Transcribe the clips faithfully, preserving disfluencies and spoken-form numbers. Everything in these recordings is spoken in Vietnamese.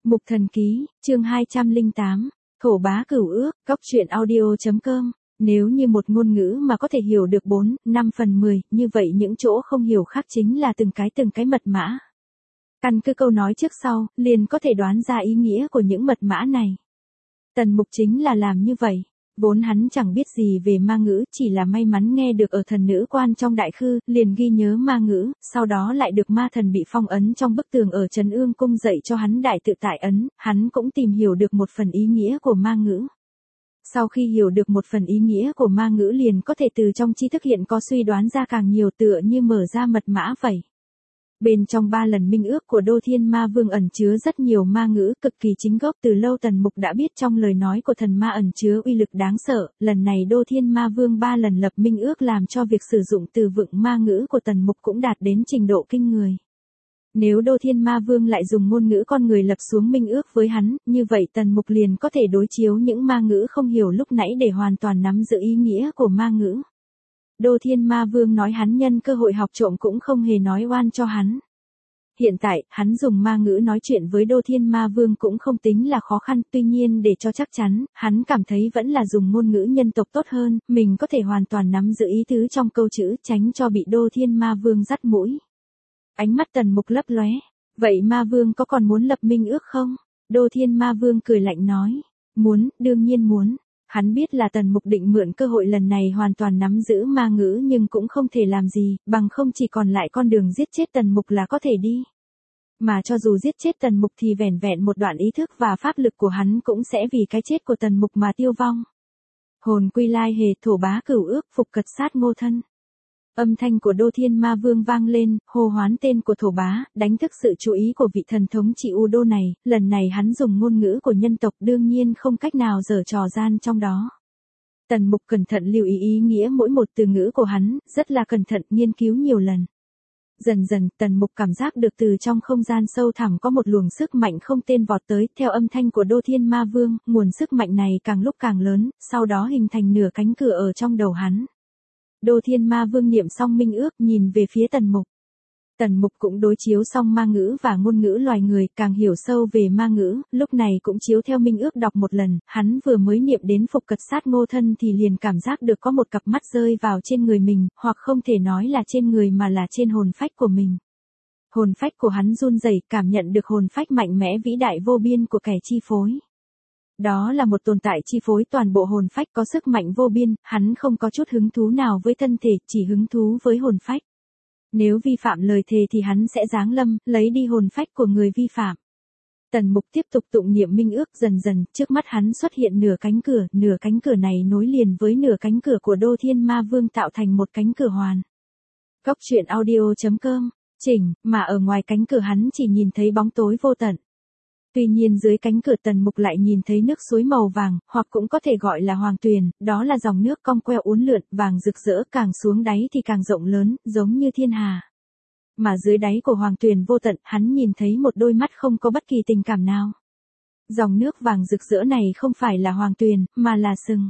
Mục Thần Ký, chương hai trăm lẻ tám, Thổ Bá Cửu Ước, Góc truyện audio chấm com. Nếu như một ngôn ngữ mà có thể hiểu được bốn, năm phần mười, như vậy những chỗ không hiểu khác chính là từng cái từng cái mật mã. Căn cứ câu nói trước sau, liền có thể đoán ra ý nghĩa của những mật mã này. Tần Mục chính là làm như vậy. Vốn hắn chẳng biết gì về ma ngữ, chỉ là may mắn nghe được ở thần nữ quan trong đại khư, liền ghi nhớ ma ngữ, sau đó lại được ma thần bị phong ấn trong bức tường ở Trấn Ương cung dạy cho hắn đại tự tại ấn, hắn cũng tìm hiểu được một phần ý nghĩa của ma ngữ. Sau khi hiểu được một phần ý nghĩa của ma ngữ liền có thể từ trong tri thức hiện có suy đoán ra càng nhiều, tựa như mở ra mật mã vậy. Bên trong ba lần minh ước của Đô Thiên Ma Vương ẩn chứa rất nhiều ma ngữ cực kỳ chính gốc, từ lâu Tần Mục đã biết trong lời nói của thần ma ẩn chứa uy lực đáng sợ, lần này Đô Thiên Ma Vương ba lần lập minh ước làm cho việc sử dụng từ vựng ma ngữ của Tần Mục cũng đạt đến trình độ kinh người. Nếu Đô Thiên Ma Vương lại dùng ngôn ngữ con người lập xuống minh ước với hắn, như vậy Tần Mục liền có thể đối chiếu những ma ngữ không hiểu lúc nãy để hoàn toàn nắm giữ ý nghĩa của ma ngữ. Đô Thiên Ma Vương nói hắn nhân cơ hội học trộm cũng không hề nói oan cho hắn. Hiện tại, hắn dùng ma ngữ nói chuyện với Đô Thiên Ma Vương cũng không tính là khó khăn, tuy nhiên để cho chắc chắn, hắn cảm thấy vẫn là dùng ngôn ngữ nhân tộc tốt hơn, mình có thể hoàn toàn nắm giữ ý tứ trong câu chữ, tránh cho bị Đô Thiên Ma Vương dắt mũi. Ánh mắt Tần Mục lấp lóe. Vậy Ma Vương có còn muốn lập minh ước không? Đô Thiên Ma Vương cười lạnh nói. Muốn, đương nhiên muốn. Hắn biết là Tần Mục định mượn cơ hội lần này hoàn toàn nắm giữ ma ngữ nhưng cũng không thể làm gì, bằng không chỉ còn lại con đường giết chết Tần Mục là có thể đi. Mà cho dù giết chết Tần Mục thì vẻn vẹn một đoạn ý thức và pháp lực của hắn cũng sẽ vì cái chết của Tần Mục mà tiêu vong. Hồn quy lai hề, Thổ Bá Cửu Ước, phục cật sát ngô thân. Âm thanh của Đô Thiên Ma Vương vang lên, hô hoán tên của Thổ Bá, đánh thức sự chú ý của vị thần thống trị U Đô này, lần này hắn dùng ngôn ngữ của nhân tộc đương nhiên không cách nào giở trò gian trong đó. Tần Mục cẩn thận lưu ý ý nghĩa mỗi một từ ngữ của hắn, rất là cẩn thận nghiên cứu nhiều lần. Dần dần, Tần Mục cảm giác được từ trong không gian sâu thẳm có một luồng sức mạnh không tên vọt tới, theo âm thanh của Đô Thiên Ma Vương, nguồn sức mạnh này càng lúc càng lớn, sau đó hình thành nửa cánh cửa ở trong đầu hắn. Đô Thiên Ma Vương niệm xong minh ước nhìn về phía Tần Mục. Tần Mục cũng đối chiếu xong ma ngữ và ngôn ngữ loài người, càng hiểu sâu về ma ngữ, lúc này cũng chiếu theo minh ước đọc một lần, hắn vừa mới niệm đến phục cật sát ngô thân thì liền cảm giác được có một cặp mắt rơi vào trên người mình, hoặc không thể nói là trên người mà là trên hồn phách của mình. Hồn phách của hắn run rẩy, cảm nhận được hồn phách mạnh mẽ vĩ đại vô biên của kẻ chi phối. Đó là một tồn tại chi phối toàn bộ hồn phách có sức mạnh vô biên, hắn không có chút hứng thú nào với thân thể, chỉ hứng thú với hồn phách. Nếu vi phạm lời thề thì hắn sẽ giáng lâm, lấy đi hồn phách của người vi phạm. Tần Mục tiếp tục tụng niệm minh ước, dần dần, trước mắt hắn xuất hiện nửa cánh cửa, nửa cánh cửa này nối liền với nửa cánh cửa của Đô Thiên Ma Vương tạo thành một cánh cửa hoàn. Góc truyện audio chấm com, chỉnh, mà ở ngoài cánh cửa hắn chỉ nhìn thấy bóng tối vô tận. Tuy nhiên dưới cánh cửa Tần Mục lại nhìn thấy nước suối màu vàng, hoặc cũng có thể gọi là hoàng tuyền, đó là dòng nước cong queo uốn lượn, vàng rực rỡ, càng xuống đáy thì càng rộng lớn, giống như thiên hà. Mà dưới đáy của hoàng tuyền vô tận, hắn nhìn thấy một đôi mắt không có bất kỳ tình cảm nào. Dòng nước vàng rực rỡ này không phải là hoàng tuyền, mà là sừng.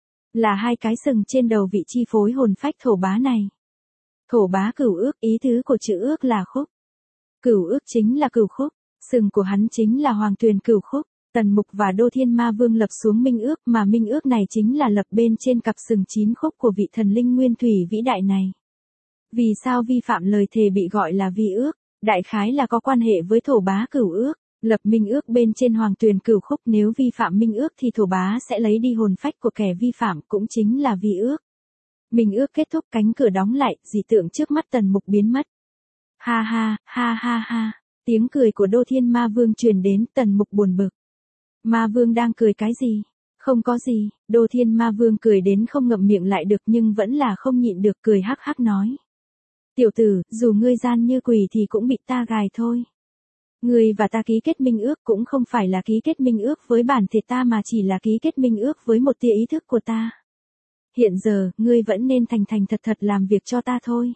Là hai cái sừng trên đầu vị chi phối hồn phách Thổ Bá này. Thổ Bá Cửu Ước, ý tứ của chữ ước là khúc. Cửu ước chính là cửu khúc. Sừng của hắn chính là hoàng tuyền cửu khúc. Tần Mục và Đô Thiên Ma Vương lập xuống minh ước, mà minh ước này chính là lập bên trên cặp sừng chín khúc của vị thần linh nguyên thủy vĩ đại này. Vì sao vi phạm lời thề bị gọi là vi ước? Đại khái là có quan hệ với Thổ Bá Cửu Ước. Lập minh ước bên trên hoàng tuyền cửu khúc, nếu vi phạm minh ước thì Thổ Bá sẽ lấy đi hồn phách của kẻ vi phạm, cũng chính là vi ước. Minh ước kết thúc, cánh cửa đóng lại, dị tượng trước mắt Tần Mục biến mất. Ha ha, ha ha ha. Tiếng cười của Đô Thiên Ma Vương truyền đến, Tần Mục buồn bực. Ma Vương đang cười cái gì? Không có gì, Đô Thiên Ma Vương cười đến không ngậm miệng lại được nhưng vẫn là không nhịn được, cười hắc hắc nói. Tiểu tử, dù ngươi gian như quỷ thì cũng bị ta gài thôi. Ngươi và ta ký kết minh ước cũng không phải là ký kết minh ước với bản thể ta mà chỉ là ký kết minh ước với một tia ý thức của ta. Hiện giờ, ngươi vẫn nên thành thành thật thật làm việc cho ta thôi.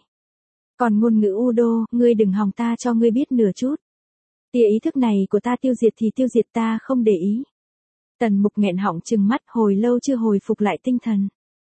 Còn ngôn ngữ U Đô, ngươi đừng hòng ta cho ngươi biết nửa chút. Tia ý thức này của ta tiêu diệt thì tiêu diệt, ta không để ý. Tần Mục nghẹn họng trừng mắt, hồi lâu chưa hồi phục lại tinh thần.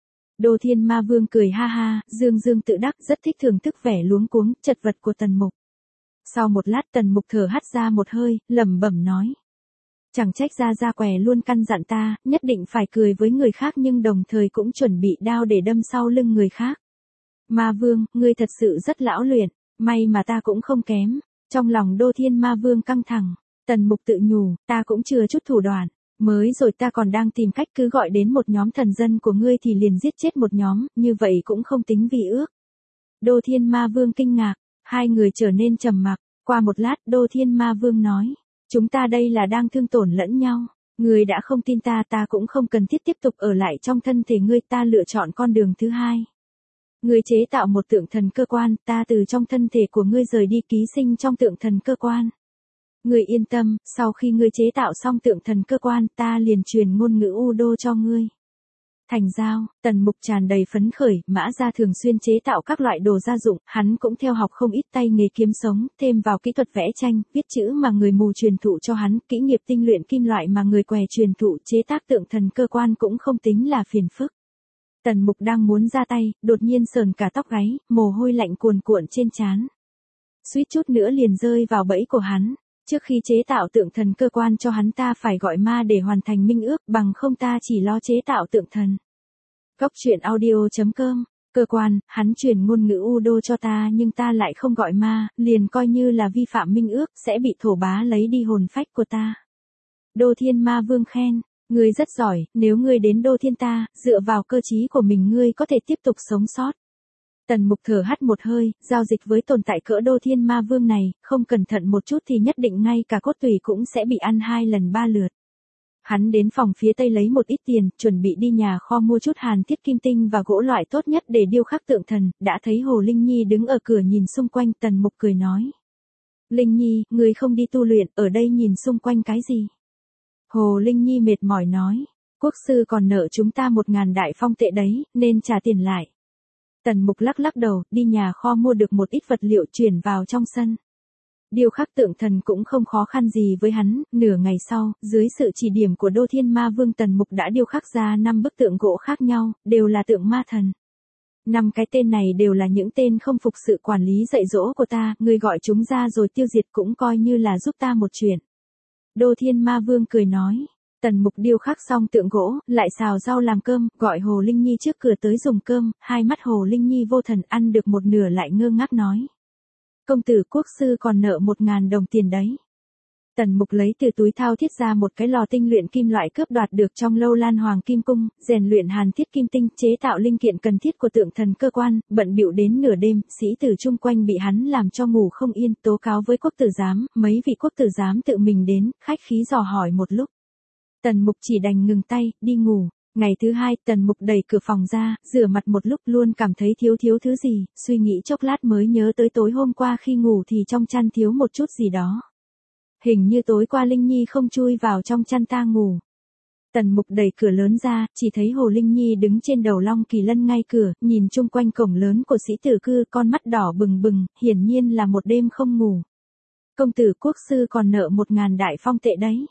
Đô Thiên Ma Vương cười ha ha, dương dương tự đắc, rất thích thưởng thức vẻ luống cuống, chật vật của Tần Mục. Sau một lát Tần Mục thở hắt ra một hơi, lẩm bẩm nói. Chẳng trách Gia Gia què luôn căn dặn ta, nhất định phải cười với người khác nhưng đồng thời cũng chuẩn bị đao để đâm sau lưng người khác. Ma Vương, ngươi thật sự rất lão luyện, may mà ta cũng không kém. Trong lòng Đô Thiên Ma Vương căng thẳng, Tần Mục tự nhủ, ta cũng chưa chút thủ đoạn, mới rồi ta còn đang tìm cách cứ gọi đến một nhóm thần dân của ngươi thì liền giết chết một nhóm, như vậy cũng không tính vi ước. Đô Thiên Ma Vương kinh ngạc, hai người trở nên trầm mặc, qua một lát Đô Thiên Ma Vương nói, chúng ta đây là đang thương tổn lẫn nhau, ngươi đã không tin ta ta cũng không cần thiết tiếp tục ở lại trong thân thể ngươi, ta lựa chọn con đường thứ hai. Ngươi chế tạo một tượng thần cơ quan, ta từ trong thân thể của ngươi rời đi ký sinh trong tượng thần cơ quan. Ngươi yên tâm, sau khi ngươi chế tạo xong tượng thần cơ quan, ta liền truyền ngôn ngữ U Đô cho ngươi. Thành giao, Tần Mục tràn đầy phấn khởi, Mã Gia thường xuyên chế tạo các loại đồ gia dụng, hắn cũng theo học không ít tay nghề kiếm sống, thêm vào kỹ thuật vẽ tranh, viết chữ mà người mù truyền thụ cho hắn, kỹ nghiệp tinh luyện kim loại mà người què truyền thụ, chế tác tượng thần cơ quan cũng không tính là phiền phức. Tần Mục đang muốn ra tay, đột nhiên sờn cả tóc gáy, mồ hôi lạnh cuồn cuộn trên trán. Suýt chút nữa liền rơi vào bẫy của hắn. Trước khi chế tạo tượng thần cơ quan cho hắn ta phải gọi ma để hoàn thành minh ước, bằng không ta chỉ lo chế tạo tượng thần. Góc truyện audio chấm com, cơ quan, hắn truyền ngôn ngữ U Đô cho ta nhưng ta lại không gọi ma, liền coi như là vi phạm minh ước, sẽ bị thổ bá lấy đi hồn phách của ta. Đô Thiên Ma Vương khen, ngươi rất giỏi, nếu ngươi đến Đô Thiên ta, dựa vào cơ trí của mình ngươi có thể tiếp tục sống sót. Tần Mục thở hắt một hơi, giao dịch với tồn tại cỡ Đô Thiên Ma Vương này, không cẩn thận một chút thì nhất định ngay cả cốt tủy cũng sẽ bị ăn hai lần ba lượt. Hắn đến phòng phía tây lấy một ít tiền, chuẩn bị đi nhà kho mua chút hàn thiết kim tinh và gỗ loại tốt nhất để điêu khắc tượng thần, đã thấy Hồ Linh Nhi đứng ở cửa nhìn xung quanh. Tần Mục cười nói. Linh Nhi, ngươi không đi tu luyện, ở đây nhìn xung quanh cái gì? Hồ Linh Nhi mệt mỏi nói, quốc sư còn nợ chúng ta một ngàn đại phong tệ đấy, nên trả tiền lại. Tần Mục lắc lắc đầu, đi nhà kho mua được một ít vật liệu chuyển vào trong sân. Điêu khắc tượng thần cũng không khó khăn gì với hắn, nửa ngày sau, dưới sự chỉ điểm của Đô Thiên Ma Vương Tần Mục đã điêu khắc ra năm bức tượng gỗ khác nhau, đều là tượng ma thần. Năm cái tên này đều là những tên không phục sự quản lý dạy dỗ của ta, ngươi gọi chúng ra rồi tiêu diệt cũng coi như là giúp ta một chuyện. Đô Thiên Ma Vương cười nói. Tần Mục điêu khắc xong tượng gỗ, lại xào rau làm cơm, gọi Hồ Linh Nhi trước cửa tới dùng cơm, hai mắt Hồ Linh Nhi vô thần ăn được một nửa lại ngơ ngác nói. Công tử quốc sư còn nợ một ngàn đồng tiền đấy. Tần Mục lấy từ túi thao thiết ra một cái lò tinh luyện kim loại cướp đoạt được trong Lâu Lan Hoàng Kim Cung, rèn luyện hàn thiết kim tinh, chế tạo linh kiện cần thiết của tượng thần cơ quan, bận bịu đến nửa đêm, sĩ tử chung quanh bị hắn làm cho ngủ không yên, tố cáo với quốc tử giám, mấy vị quốc tử giám tự mình đến, khách khí dò hỏi một lúc. Tần Mục chỉ đành ngừng tay, đi ngủ. Ngày thứ hai, Tần Mục đẩy cửa phòng ra, rửa mặt một lúc luôn cảm thấy thiếu thiếu thứ gì, suy nghĩ chốc lát mới nhớ tới tối hôm qua khi ngủ thì trong chăn thiếu một chút gì đó. Hình như tối qua Linh Nhi không chui vào trong chăn ta ngủ. Tần Mục đẩy cửa lớn ra, chỉ thấy Hồ Linh Nhi đứng trên đầu Long Kỳ Lân ngay cửa, nhìn chung quanh cổng lớn của sĩ tử cư, con mắt đỏ bừng bừng, hiển nhiên là một đêm không ngủ. Công tử quốc sư còn nợ một ngàn đại phong tệ đấy.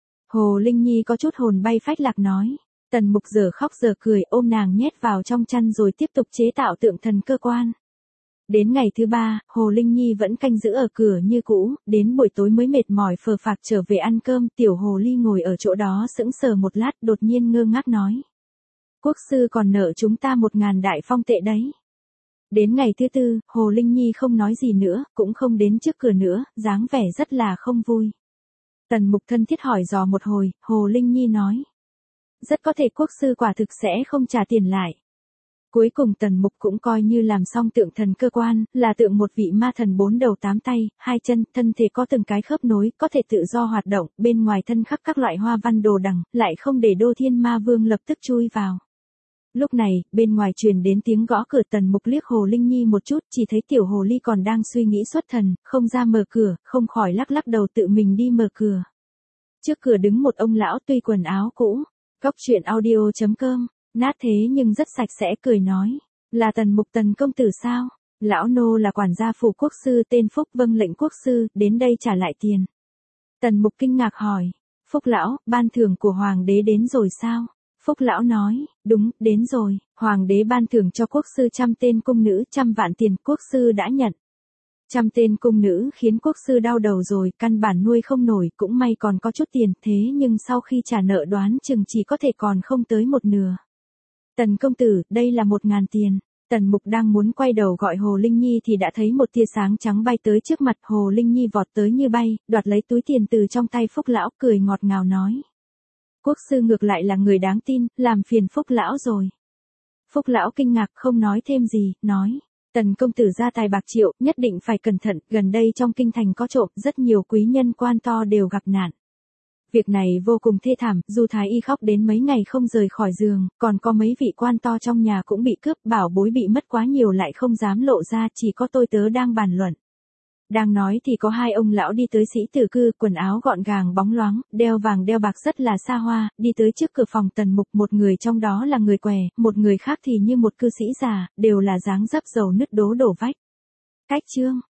Hồ Linh Nhi có chút hồn bay phách lạc nói. Tần Mục giờ khóc giờ cười, ôm nàng nhét vào trong chăn rồi tiếp tục chế tạo tượng thần cơ quan. Đến ngày thứ ba, Hồ Linh Nhi vẫn canh giữ ở cửa như cũ, đến buổi tối mới mệt mỏi phờ phạc trở về ăn cơm, tiểu Hồ Ly ngồi ở chỗ đó sững sờ một lát, đột nhiên ngơ ngác nói. Quốc sư còn nợ chúng ta một ngàn đại phong tệ đấy. Đến ngày thứ tư, Hồ Linh Nhi không nói gì nữa, cũng không đến trước cửa nữa, dáng vẻ rất là không vui. Tần Mục thân thiết hỏi dò một hồi, Hồ Linh Nhi nói. Rất có thể quốc sư quả thực sẽ không trả tiền lại. Cuối cùng Tần Mục cũng coi như làm xong tượng thần cơ quan, là tượng một vị ma thần bốn đầu tám tay, hai chân, thân thể có từng cái khớp nối, có thể tự do hoạt động, bên ngoài thân khắc các loại hoa văn đồ đằng, lại không để Đô Thiên Ma Vương lập tức chui vào. Lúc này, bên ngoài truyền đến tiếng gõ cửa. Tần Mục liếc Hồ Linh Nhi một chút, chỉ thấy tiểu Hồ Ly còn đang suy nghĩ xuất thần, không ra mở cửa, không khỏi lắc lắc đầu tự mình đi mở cửa. Trước cửa đứng một ông lão tuy quần áo cũ. Góc truyện audio chấm com, nát thế nhưng rất sạch sẽ, cười nói. Là Tần Mục Tần công tử sao? Lão nô là quản gia phủ quốc sư tên Phúc, vâng lệnh quốc sư, đến đây trả lại tiền. Tần Mục kinh ngạc hỏi. Phúc lão, ban thưởng của hoàng đế đến rồi sao? Phúc lão nói, đúng, đến rồi, hoàng đế ban thưởng cho quốc sư trăm tên cung nữ, trăm vạn tiền, quốc sư đã nhận. Trăm tên cung nữ khiến quốc sư đau đầu rồi, căn bản nuôi không nổi, cũng may còn có chút tiền, thế nhưng sau khi trả nợ đoán chừng chỉ có thể còn không tới một nửa. Tần công tử, đây là một ngàn tiền. Tần Mục đang muốn quay đầu gọi Hồ Linh Nhi thì đã thấy một tia sáng trắng bay tới trước mặt. Hồ Linh Nhi vọt tới như bay, đoạt lấy túi tiền từ trong tay Phúc lão, cười ngọt ngào nói. Quốc sư ngược lại là người đáng tin, làm phiền Phúc lão rồi. Phúc lão kinh ngạc không nói thêm gì, nói. Tần công tử gia tài bạc triệu, nhất định phải cẩn thận, gần đây trong kinh thành có trộm, rất nhiều quý nhân quan to đều gặp nạn. Việc này vô cùng thê thảm, Du Thái Y khóc đến mấy ngày không rời khỏi giường, còn có mấy vị quan to trong nhà cũng bị cướp, bảo bối bị mất quá nhiều lại không dám lộ ra, chỉ có tôi tớ đang bàn luận. Đang nói thì có hai ông lão đi tới sĩ tử cư, quần áo gọn gàng bóng loáng, đeo vàng đeo bạc rất là xa hoa, đi tới trước cửa phòng Tần Mục, một người trong đó là người què, một người khác thì như một cư sĩ già, đều là dáng dấp dầu nứt đố đổ vách. Cách chương